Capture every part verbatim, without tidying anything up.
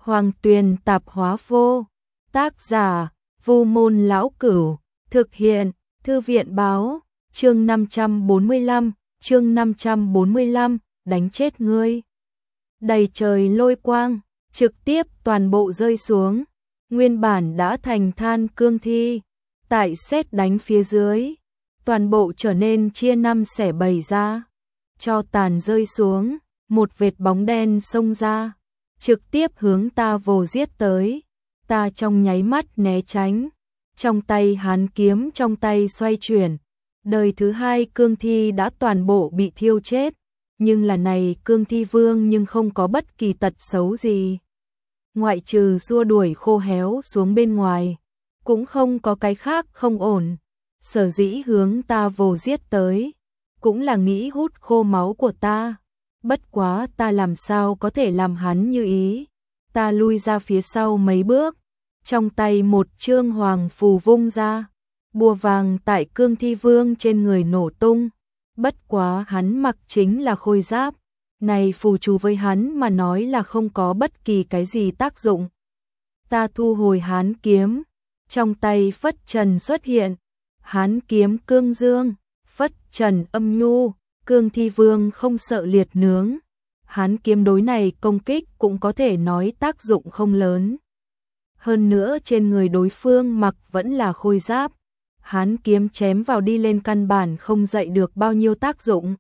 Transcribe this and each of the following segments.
Hoàng Tuyền Tạp Hóa Vô. Tác giả: Vu Môn Lão Cửu. Thực hiện: Thư viện báo. Chương năm trăm bốn mươi lăm, chương năm trăm bốn mươi lăm, đánh chết ngươi. Đầy trời lôi quang, trực tiếp toàn bộ rơi xuống. Nguyên bản đã thành than cương thi, tại sét đánh phía dưới, toàn bộ trở nên chia năm xẻ bảy ra. Cho tàn rơi xuống, một vệt bóng đen xông ra, trực tiếp hướng ta vồ giết tới. Ta trong nháy mắt né tránh, trong tay hán kiếm trong tay xoay chuyển. Đời thứ hai cương thi đã toàn bộ bị thiêu chết, nhưng là này cương thi vương nhưng không có bất kỳ tật xấu gì. Ngoại trừ xua đuổi khô héo xuống bên ngoài, cũng không có cái khác không ổn. Sở dĩ hướng ta vồ giết tới, cũng là nghĩ hút khô máu của ta. Bất quá ta làm sao có thể làm hắn như ý. Ta lui ra phía sau mấy bước, trong tay một chương hoàng phù vung ra. Bùa vàng tại cương thi vương trên người nổ tung. Bất quá hắn mặc chính là khôi giáp, này phù chú với hắn mà nói là không có bất kỳ cái gì tác dụng. Ta thu hồi hán kiếm, trong tay phất trần xuất hiện. Hán kiếm cương dương, phất trần âm nhu, cương thi vương không sợ liệt nướng. Hán kiếm đối này công kích cũng có thể nói tác dụng không lớn. Hơn nữa trên người đối phương mặc vẫn là khôi giáp, hán kiếm chém vào đi lên căn bản không dậy được bao nhiêu tác dụng.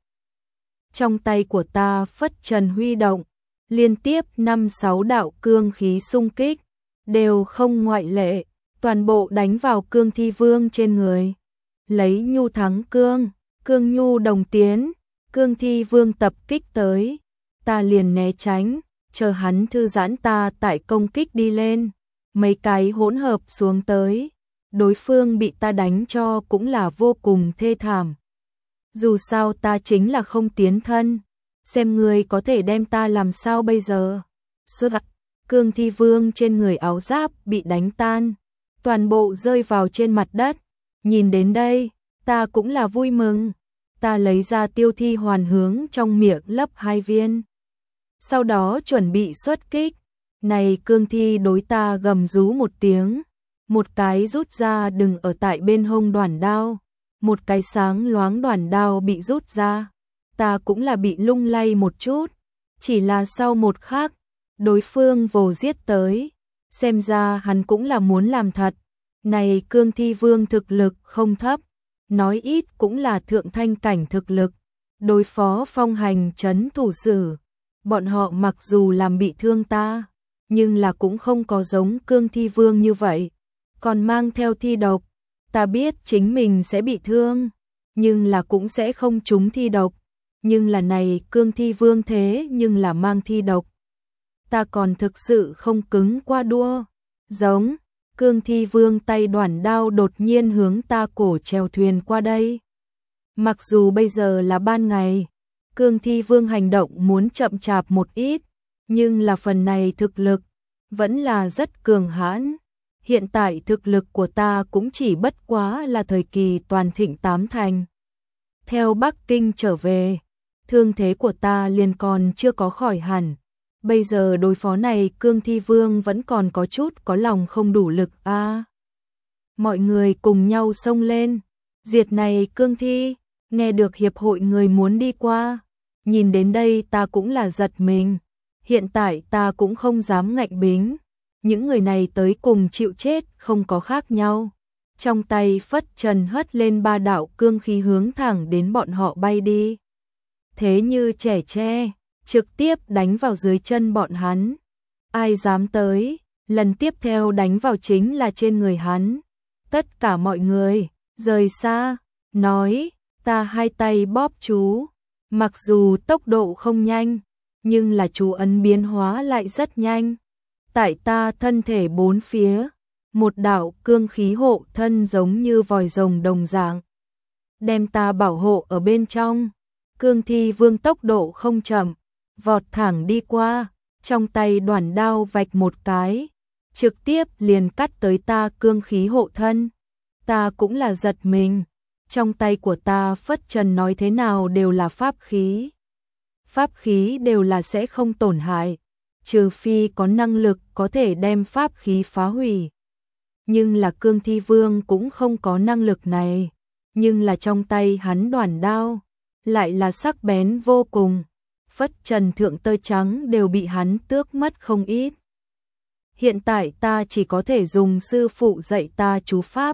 Trong tay của ta phất trần huy động, liên tiếp năm sáu đạo cương khí xung kích, đều không ngoại lệ, toàn bộ đánh vào cương thi vương trên người. Lấy nhu thắng cương, cương nhu đồng tiến, cương thi vương tập kích tới, ta liền né tránh, chờ hắn thư giãn ta tại công kích đi lên. Mấy cái hỗn hợp xuống tới, đối phương bị ta đánh cho cũng là vô cùng thê thảm. Dù sao ta chính là không tiến thân, xem người có thể đem ta làm sao bây giờ. Sơ vặt, cương thi vương trên người áo giáp bị đánh tan, toàn bộ rơi vào trên mặt đất. Nhìn đến đây, ta cũng là vui mừng. Ta lấy ra tiêu thi hoàn hướng trong miệng lấp hai viên, sau đó chuẩn bị xuất kích. Này cương thi đối ta gầm rú một tiếng, một cái rút ra đừng ở tại bên hông đoản đao, một cái sáng loáng đoản đao bị rút ra. Ta cũng là bị lung lay một chút, chỉ là sau một khắc, đối phương vồ giết tới, xem ra hắn cũng là muốn làm thật. Này cương thi vương thực lực không thấp, nói ít cũng là thượng thanh cảnh thực lực, đối phó phong hành trấn thủ sử. Bọn họ mặc dù làm bị thương ta, nhưng là cũng không có giống cương thi vương như vậy, còn mang theo thi độc. Ta biết chính mình sẽ bị thương, nhưng là cũng sẽ không trúng thi độc. Nhưng là này cương thi vương thế nhưng là mang thi độc. Ta còn thực sự không cứng qua đua. Giống, cương thi vương tay đoản đao đột nhiên hướng ta cổ chèo thuyền qua đây. Mặc dù bây giờ là ban ngày, cương thi vương hành động muốn chậm chạp một ít, nhưng là phần này thực lực vẫn là rất cường hãn. Hiện tại thực lực của ta cũng chỉ bất quá là thời kỳ toàn thịnh tám thành. Theo Bắc Kinh trở về, thương thế của ta liền còn chưa có khỏi hẳn. Bây giờ đối phó này cương thi vương vẫn còn có chút có lòng không đủ lực a. À, mọi người cùng nhau xông lên, diệt này cương thi. Nghe được hiệp hội người muốn đi qua, nhìn đến đây ta cũng là giật mình. Hiện tại ta cũng không dám ngạnh bính, những người này tới cùng chịu chết không có khác nhau. Trong tay phất trần hất lên ba đạo cương khí hướng thẳng đến bọn họ bay đi. Thế như trẻ tre, trực tiếp đánh vào dưới chân bọn hắn. Ai dám tới, lần tiếp theo đánh vào chính là trên người hắn. Tất cả mọi người, rời xa, nói, ta hai tay bóp chú. Mặc dù tốc độ không nhanh, nhưng là chú ấn biến hóa lại rất nhanh. Tại ta thân thể bốn phía, một đạo cương khí hộ thân giống như vòi rồng đồng dạng, đem ta bảo hộ ở bên trong. Cương thi vương tốc độ không chậm, vọt thẳng đi qua, trong tay đoản đao vạch một cái, trực tiếp liền cắt tới ta cương khí hộ thân. Ta cũng là giật mình, trong tay của ta phất trần nói thế nào đều là pháp khí. Pháp khí đều là sẽ không tổn hại, trừ phi có năng lực có thể đem pháp khí phá hủy. Nhưng là Cương Thi Vương cũng không có năng lực này, nhưng là trong tay hắn đoản đao, lại là sắc bén vô cùng, phất trần thượng tơ trắng đều bị hắn tước mất không ít. Hiện tại ta chỉ có thể dùng sư phụ dạy ta chú pháp.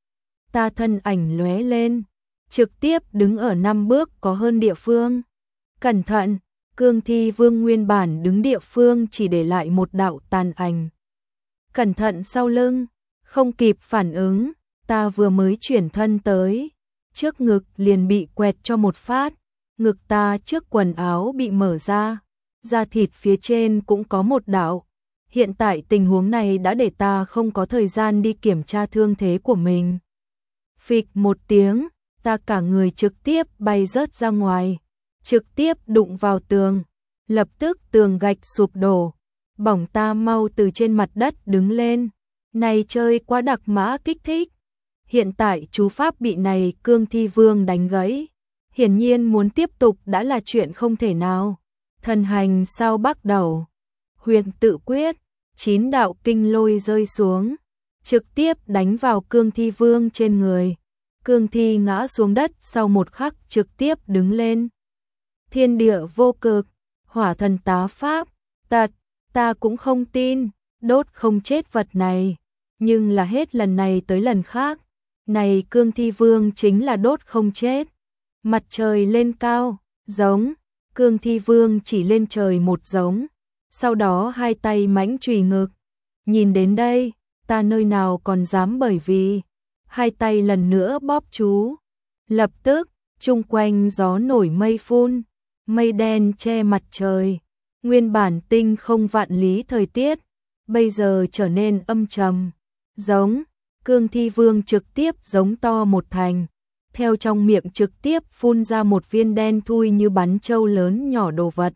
Ta thân ảnh lóe lên, trực tiếp đứng ở năm bước có hơn địa phương. Cẩn thận, Cương Thi Vương nguyên bản đứng địa phương chỉ để lại một đạo tàn ảnh. Cẩn thận sau lưng, không kịp phản ứng, ta vừa mới chuyển thân tới, trước ngực liền bị quẹt cho một phát, ngực ta trước quần áo bị mở ra, da thịt phía trên cũng có một đạo. Hiện tại tình huống này đã để ta không có thời gian đi kiểm tra thương thế của mình. Phịch một tiếng, ta cả người trực tiếp bay rớt ra ngoài, trực tiếp đụng vào tường, lập tức tường gạch sụp đổ, bỏng ta mau từ trên mặt đất đứng lên. Này chơi quá đặc mã kích thích. Hiện tại chú pháp bị này Cương Thi Vương đánh gãy, hiển nhiên muốn tiếp tục đã là chuyện không thể nào. Thần hành sao bắt đầu, huyền tự quyết, chín đạo kinh lôi rơi xuống, trực tiếp đánh vào Cương Thi Vương trên người. Cương Thi ngã xuống đất sau một khắc trực tiếp đứng lên. Thiên địa vô cực, hỏa thần tá pháp, tật, ta cũng không tin, đốt không chết vật này. Nhưng là hết lần này tới lần khác, này Cương Thi Vương chính là đốt không chết. Mặt trời lên cao, giống, Cương Thi Vương chỉ lên trời một giống, sau đó hai tay mãnh chùy ngực. Nhìn đến đây, ta nơi nào còn dám bởi vì, hai tay lần nữa bóp chú. Lập tức, chung quanh gió nổi mây phun, mây đen che mặt trời, nguyên bản tinh không vạn lý thời tiết, bây giờ trở nên âm trầm. Giống, Cương Thi Vương trực tiếp giống to một thành, theo trong miệng trực tiếp phun ra một viên đen thui như bắn trâu lớn nhỏ đồ vật.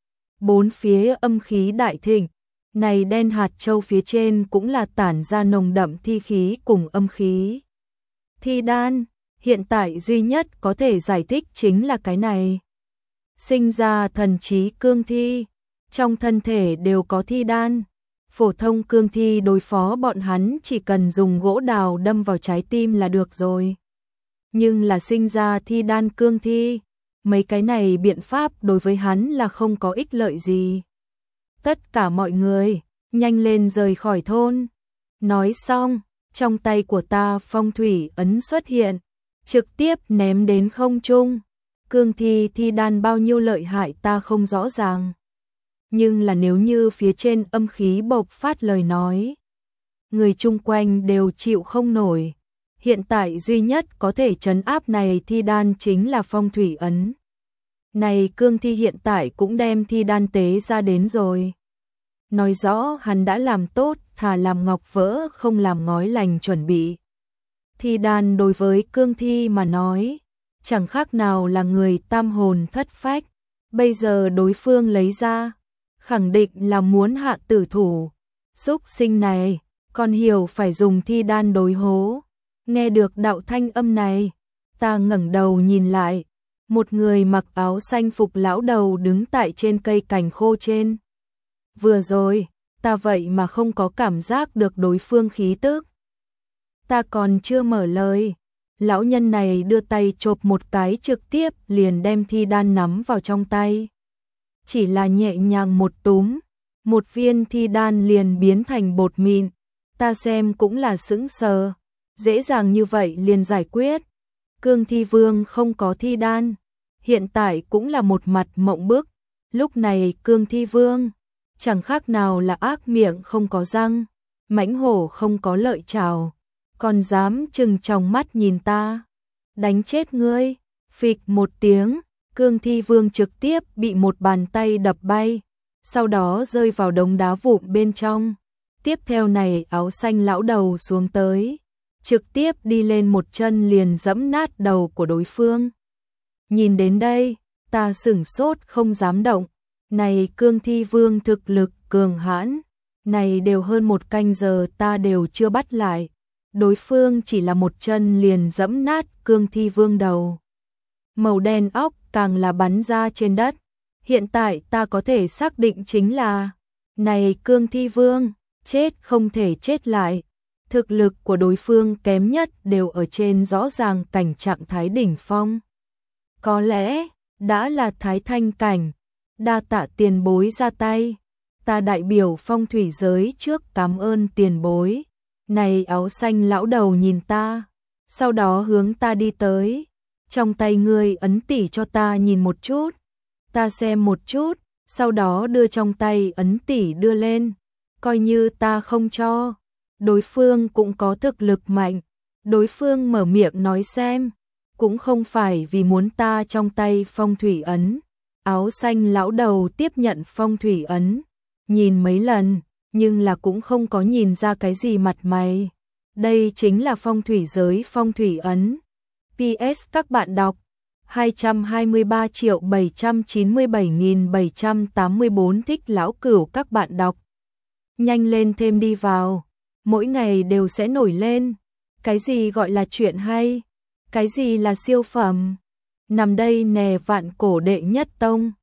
Bốn phía âm khí đại thịnh, này đen hạt châu phía trên cũng là tản ra nồng đậm thi khí cùng âm khí. Thi đan, hiện tại duy nhất có thể giải thích chính là cái này. Sinh ra thần trí cương thi, trong thân thể đều có thi đan. Phổ thông cương thi đối phó bọn hắn chỉ cần dùng gỗ đào đâm vào trái tim là được rồi. Nhưng là sinh ra thi đan cương thi, mấy cái này biện pháp đối với hắn là không có ích lợi gì. Tất cả mọi người, nhanh lên rời khỏi thôn. Nói xong, trong tay của ta phong thủy ấn xuất hiện, trực tiếp ném đến không trung. Cương thi thi đan bao nhiêu lợi hại ta không rõ ràng. Nhưng là nếu như phía trên âm khí bộc phát lời nói, người chung quanh đều chịu không nổi. Hiện tại duy nhất có thể trấn áp này thi đan chính là phong thủy ấn. Này cương thi hiện tại cũng đem thi đan tế ra đến rồi. Nói rõ hắn đã làm tốt, thà làm ngọc vỡ không làm ngói lành chuẩn bị. Thi đan đối với cương thi mà nói, chẳng khác nào là người tam hồn thất phách. Bây giờ đối phương lấy ra, khẳng định là muốn hạ tử thủ. Súc sinh này, còn hiểu phải dùng thi đan đối hố. Nghe được đạo thanh âm này, ta ngẩng đầu nhìn lại, một người mặc áo xanh phục lão đầu đứng tại trên cây cành khô trên. Vừa rồi, ta vậy mà không có cảm giác được đối phương khí tức. Ta còn chưa mở lời, lão nhân này đưa tay chộp một cái trực tiếp liền đem thi đan nắm vào trong tay. Chỉ là nhẹ nhàng một túm, một viên thi đan liền biến thành bột mịn. Ta xem cũng là sững sờ, dễ dàng như vậy liền giải quyết. Cương Thi Vương không có thi đan, hiện tại cũng là một mặt mộng bức. Lúc này Cương Thi Vương chẳng khác nào là ác miệng không có răng, mãnh hổ không có lợi chảo, còn dám trừng tròng mắt nhìn ta. Đánh chết ngươi. Phịch một tiếng, Cương Thi Vương trực tiếp bị một bàn tay đập bay, sau đó rơi vào đống đá vụn bên trong. Tiếp theo này áo xanh lão đầu xuống tới, trực tiếp đi lên một chân liền giẫm nát đầu của đối phương. Nhìn đến đây, ta sửng sốt không dám động. Này Cương Thi Vương thực lực cường hãn, này đều hơn một canh giờ ta đều chưa bắt lại. Đối phương chỉ là một chân liền giẫm nát Cương Thi Vương đầu. Màu đen óc càng là bắn ra trên đất. Hiện tại ta có thể xác định chính là Này Cương Thi Vương, chết không thể chết lại. Thực lực của đối phương kém nhất đều ở trên rõ ràng cảnh trạng thái đỉnh phong. Có lẽ, đã là thái thanh cảnh. Đa tạ tiền bối ra tay. Ta đại biểu phong thủy giới trước cảm ơn tiền bối. Này áo xanh lão đầu nhìn ta. Sau đó hướng ta đi tới. Trong tay ngươi ấn tỷ cho ta nhìn một chút. Ta xem một chút. Sau đó đưa trong tay ấn tỷ đưa lên. Coi như ta không cho. Đối phương cũng có thực lực mạnh. Đối phương mở miệng nói xem. Cũng không phải vì muốn ta trong tay phong thủy ấn. Áo xanh lão đầu tiếp nhận phong thủy ấn. Nhìn mấy lần, nhưng là cũng không có nhìn ra cái gì mặt mày. Đây chính là phong thủy giới phong thủy ấn. pê ét các bạn đọc. hai trăm hai mươi ba triệu bảy trăm chín mươi bảy nghìn bảy trăm tám mươi bốn thích lão cửu các bạn đọc. Nhanh lên thêm đi vào. Mỗi ngày đều sẽ nổi lên. Cái gì gọi là chuyện hay? Cái gì là siêu phẩm? Nằm đây nè vạn cổ đệ nhất tông.